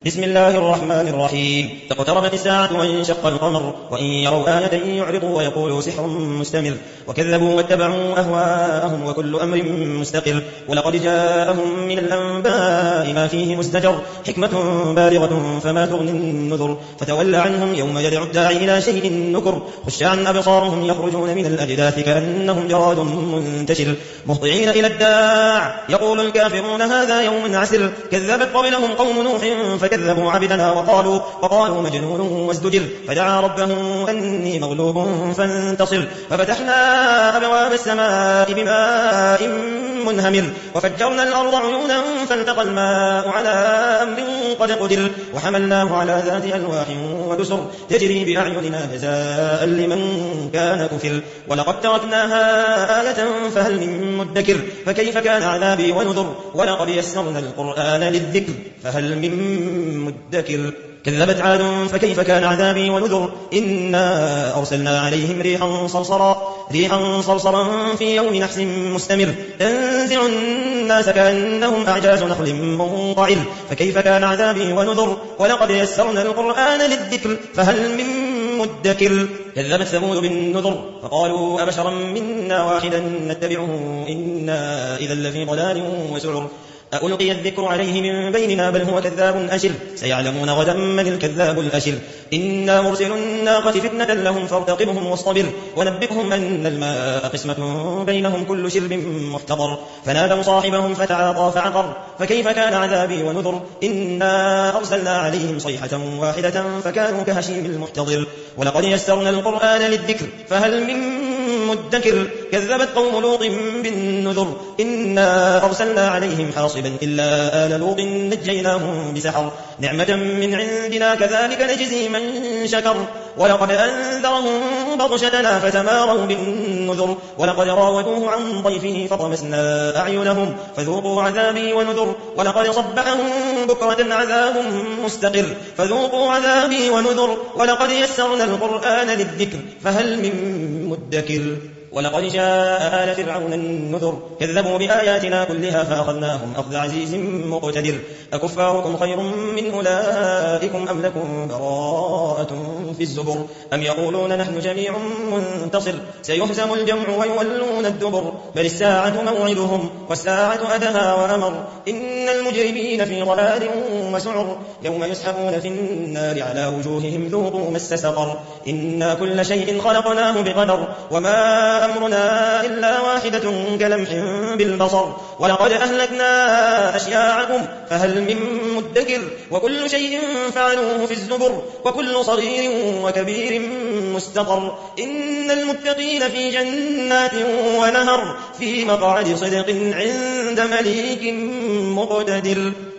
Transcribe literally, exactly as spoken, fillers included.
بسم الله الرحمن الرحيم. اقتربت الساعة وانشق القمر وإن يروا آية يعرضوا ويقولوا سحر مستمر وكذبوا واتبعوا أهواءهم وكل أمر مستقر ولقد جاءهم من الأنباء ما فيه مزدجر حكمة بالغة فما تغني النذر فتول عنهم يوم يدعو الداعي إلى شيء نكر خش عن أبصارهم يخرجون من الأجداث كأنهم جراد منتشر مهطعين إلى الداع يقول الكافرون هذا يوم عسر كذبت قبلهم قوم نوح فكذبوا عبدنا وقالوا, وقالوا مجنون وازدجر فدعا ربه أني مغلوب فانتصر ففتحنا أبواب السماء بماء منهمر وفجرنا الأرض عيونا فالتقى الماء على أمر قد قدر وحملناه على ذات ألواح ودسر تجري بأعيننا جزاء لمن كان كفر ولقد تركناها آية فهل من مدكر فكيف كان عذابي ونذر ولقد يسرنا القرآن للذكر فهل من مدكر كذبت عاد فكيف كان عذابي ونذر إنا أرسلنا عليهم ريحا صرصرا ريحا صرصرا في يوم نحس مستمر تنزع الناس كأنهم أعجاز نخل منقعر فكيف كان عذابي ونذر ولقد يسرنا القرآن للذكر فهل من مدكر كذبت ثمود بالنذر فقالوا أبشرا منا واحدا نتبعه إنا إذا لفي ضلال وسعر ألقي الذكر عليه من بيننا بل هو كذاب أشر سيعلمون غدا من الكذاب الأشر إنا مرسل الناقة فتنة لهم فارتقبهم واصطبر ونبئهم أن الماء قسمة بينهم كل شرب محتضر فنادوا صاحبهم فتعاطى فعقر فكيف كان عذابي ونذر إنا أرسلنا عليهم صيحة واحدة فكانوا كهشيم المحتضر ولقد يسرنا القرآن للذكر فهل من مدكر كذبت قوم لوط بالنذر إنا أرسلنا عليهم حاصبا إلا آل لوط نجيناهم بسحر نعمة من عندنا كذلك نجزي من شكر ولقد أنذرهم بطشتنا فتماروا بالنذر ولقد راودوه عن ضيفه فطمسنا أعينهم فذوقوا عذابي ونذر ولقد صبحهم بكرة عذاب مستقر فذوقوا عذابي ونذر ولقد يسرنا القرآن للذكر فهل من مدكر ولقد جاء آل فرعون النذر كذبوا بآياتنا كلها فأخذناهم أخذ عزيز مقتدر أكفاركم خير من أولئكم أم لكم براءة في الزبر أم يقولون نحن جميع منتصر سيهزم الجمع ويولون الدبر بل الساعة موعدهم والساعة أدهى وأمر إن المجرمين في ضلال وسعر يوم يسحبون في النار على وجوههم ذوقوا مس سقر إنا كل شيء خلقناه بقدر وما أمرنا إلا واحدة كلمح بالبصر ولقد أهلكنا أشياعكم فهل من مدكر وكل شيء فعلوه في الزبر وكل صغير وكبير مستقر إن المتقين في جنات ونهر في مقعد صدق عند مليك مقتدر.